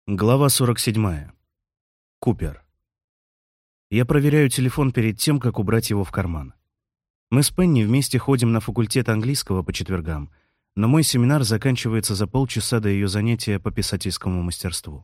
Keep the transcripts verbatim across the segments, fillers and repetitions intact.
Глава сорок седьмая. Купер. Я проверяю телефон перед тем, как убрать его в карман. Мы с Пенни вместе ходим на факультет английского по четвергам, но мой семинар заканчивается за полчаса до ее занятия по писательскому мастерству.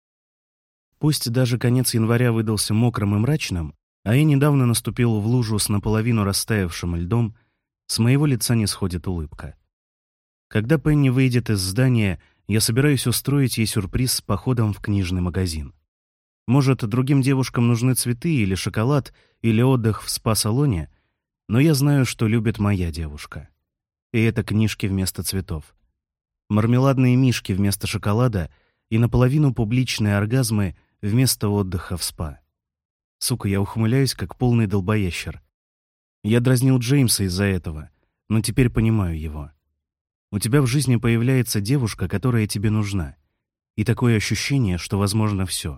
Пусть даже конец января выдался мокрым и мрачным, а я недавно наступил в лужу с наполовину растаявшим льдом, с моего лица не сходит улыбка. Когда Пенни выйдет из здания, я собираюсь устроить ей сюрприз с походом в книжный магазин. Может, другим девушкам нужны цветы или шоколад, или отдых в спа-салоне, но я знаю, что любит моя девушка. И это книжки вместо цветов. Мармеладные мишки вместо шоколада и наполовину публичные оргазмы вместо отдыха в спа. Сука, я ухмыляюсь, как полный долбоящер. Я дразнил Джеймса из-за этого, но теперь понимаю его. У тебя в жизни появляется девушка, которая тебе нужна. И такое ощущение, что возможно все.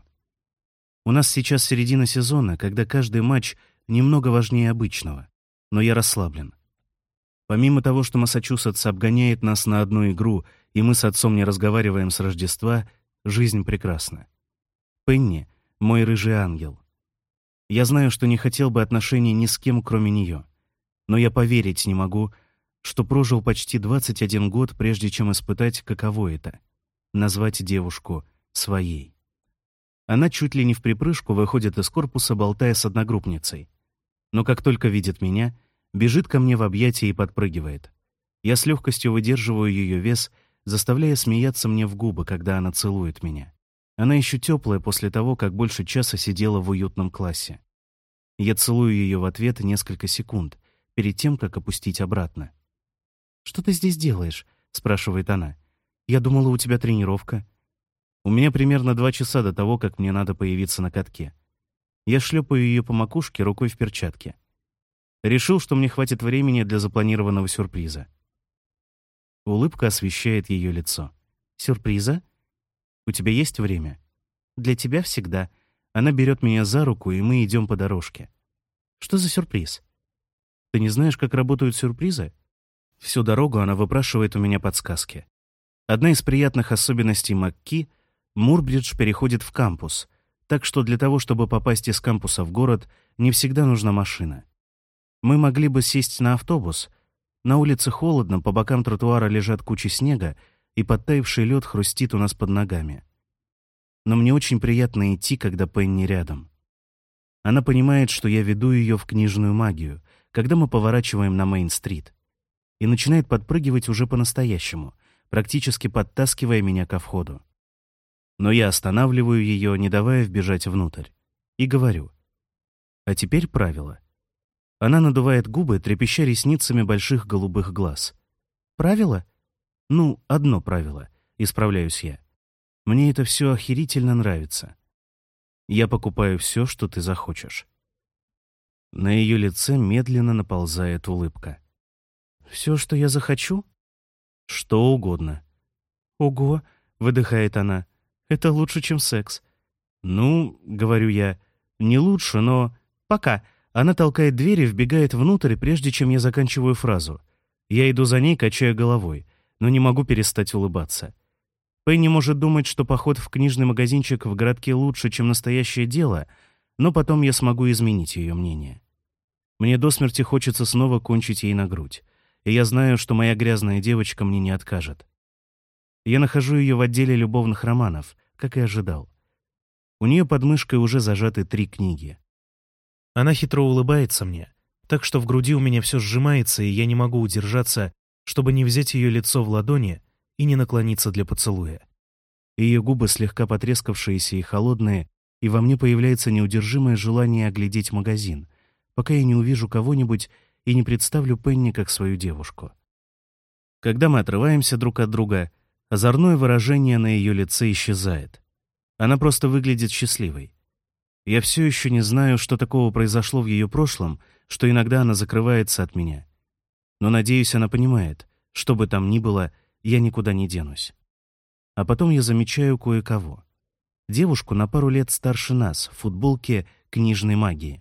У нас сейчас середина сезона, когда каждый матч немного важнее обычного. Но я расслаблен. Помимо того, что Массачусетс обгоняет нас на одну игру, и мы с отцом не разговариваем с Рождества, жизнь прекрасна. Пенни — мой рыжий ангел. Я знаю, что не хотел бы отношений ни с кем, кроме нее. Но я поверить не могу, что прожил почти двадцать один год, прежде чем испытать, каково это — назвать девушку своей. Она чуть ли не вприпрыжку выходит из корпуса, болтая с одногруппницей. Но как только видит меня, бежит ко мне в объятия и подпрыгивает. Я с легкостью выдерживаю ее вес, заставляя смеяться мне в губы, когда она целует меня. Она еще теплая после того, как больше часа сидела в уютном классе. Я целую ее в ответ несколько секунд, перед тем, как опустить обратно. «Что ты здесь делаешь?» — спрашивает она. «Я думала, у тебя тренировка». У меня примерно два часа до того, как мне надо появиться на катке. Я шлепаю ее по макушке рукой в перчатке. Решил, что мне хватит времени для запланированного сюрприза. Улыбка освещает ее лицо. «Сюрприза? У тебя есть время?» «Для тебя всегда». Она берет меня за руку, и мы идем по дорожке. «Что за сюрприз?» «Ты не знаешь, как работают сюрпризы?» Всю дорогу она выпрашивает у меня подсказки. Одна из приятных особенностей МакКи — Мурбридж переходит в кампус, так что для того, чтобы попасть из кампуса в город, не всегда нужна машина. Мы могли бы сесть на автобус. На улице холодно, по бокам тротуара лежат кучи снега, и подтаявший лед хрустит у нас под ногами. Но мне очень приятно идти, когда Пенни рядом. Она понимает, что я веду ее в книжную магию, когда мы поворачиваем на Мейн-стрит, и начинает подпрыгивать уже по-настоящему, практически подтаскивая меня ко входу. Но я останавливаю ее, не давая вбежать внутрь, и говорю: «А теперь правило». Она надувает губы, трепеща ресницами больших голубых глаз. «Правило?» «Ну, одно правило», — исправляюсь я. «Мне это все охерительно нравится. Я покупаю все, что ты захочешь». На ее лице медленно наползает улыбка. «Все, что я захочу?» «Что угодно». «Ого», — выдыхает она, — «это лучше, чем секс». «Ну, — говорю я, — не лучше, но...» «Пока». Она толкает дверь и вбегает внутрь, прежде чем я заканчиваю фразу. Я иду за ней, качая головой, но не могу перестать улыбаться. Пенни может думать, что поход в книжный магазинчик в городке лучше, чем настоящее дело, но потом я смогу изменить ее мнение. Мне до смерти хочется снова кончить ей на грудь, и я знаю, что моя грязная девочка мне не откажет. Я нахожу ее в отделе любовных романов, как и ожидал. У нее под мышкой уже зажаты три книги. Она хитро улыбается мне, так что в груди у меня все сжимается, и я не могу удержаться, чтобы не взять ее лицо в ладони и не наклониться для поцелуя. Ее губы слегка потрескавшиеся и холодные, и во мне появляется неудержимое желание оглядеть магазин, пока я не увижу кого-нибудь и не представлю Пенни как свою девушку. Когда мы отрываемся друг от друга, озорное выражение на ее лице исчезает. Она просто выглядит счастливой. Я все еще не знаю, что такого произошло в ее прошлом, что иногда она закрывается от меня. Но, надеюсь, она понимает, что бы там ни было, я никуда не денусь. А потом я замечаю кое-кого. Девушку на пару лет старше нас, в футболке книжной магии.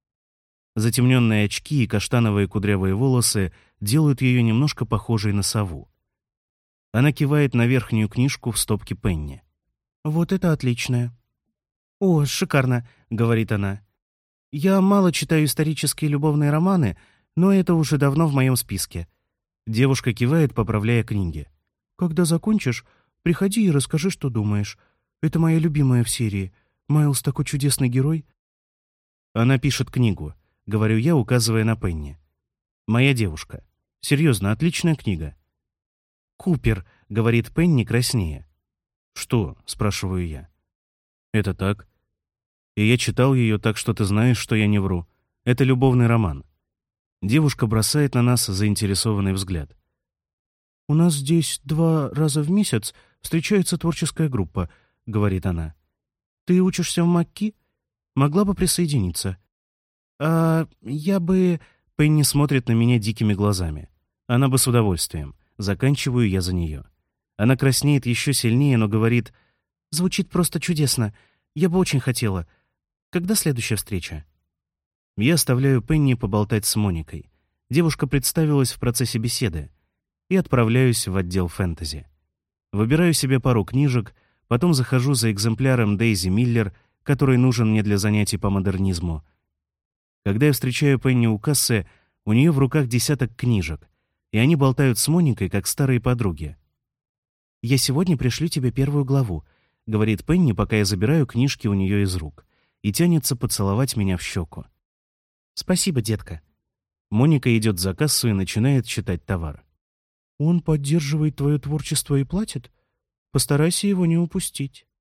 Затемненные очки и каштановые кудрявые волосы делают ее немножко похожей на сову. Она кивает на верхнюю книжку в стопке Пенни. Вот это отличное. «О, шикарно», — говорит она. «Я мало читаю исторические любовные романы, но это уже давно в моем списке». Девушка кивает, поправляя книги. «Когда закончишь, приходи и расскажи, что думаешь. Это моя любимая в серии. Майлз такой чудесный герой». Она пишет книгу, говорю я, указывая на Пенни. «Моя девушка. Серьезно, отличная книга». «Купер», — говорит Пенни краснее. «Что?» — спрашиваю я. «Это так. И я читал ее, так что ты знаешь, что я не вру. Это любовный роман». Девушка бросает на нас заинтересованный взгляд. «У нас здесь два раза в месяц встречается творческая группа», — говорит она. «Ты учишься в МакКи? Могла бы присоединиться». «А я бы...» — Пенни смотрит на меня дикими глазами. Она бы с удовольствием. Заканчиваю я за нее. Она краснеет еще сильнее, но говорит: «Звучит просто чудесно. Я бы очень хотела. Когда следующая встреча?» Я оставляю Пенни поболтать с Моникой. Девушка представилась в процессе беседы. И отправляюсь в отдел фэнтези. Выбираю себе пару книжек, потом захожу за экземпляром Дейзи Миллер, который нужен мне для занятий по модернизму. Когда я встречаю Пенни у кассы, у нее в руках десяток книжек, и они болтают с Моникой, как старые подруги. «Я сегодня пришлю тебе первую главу», — говорит Пенни, пока я забираю книжки у нее из рук, и тянется поцеловать меня в щеку. «Спасибо, детка». Моника идет за кассу и начинает читать товар. «Он поддерживает твое творчество и платит? Постарайся его не упустить».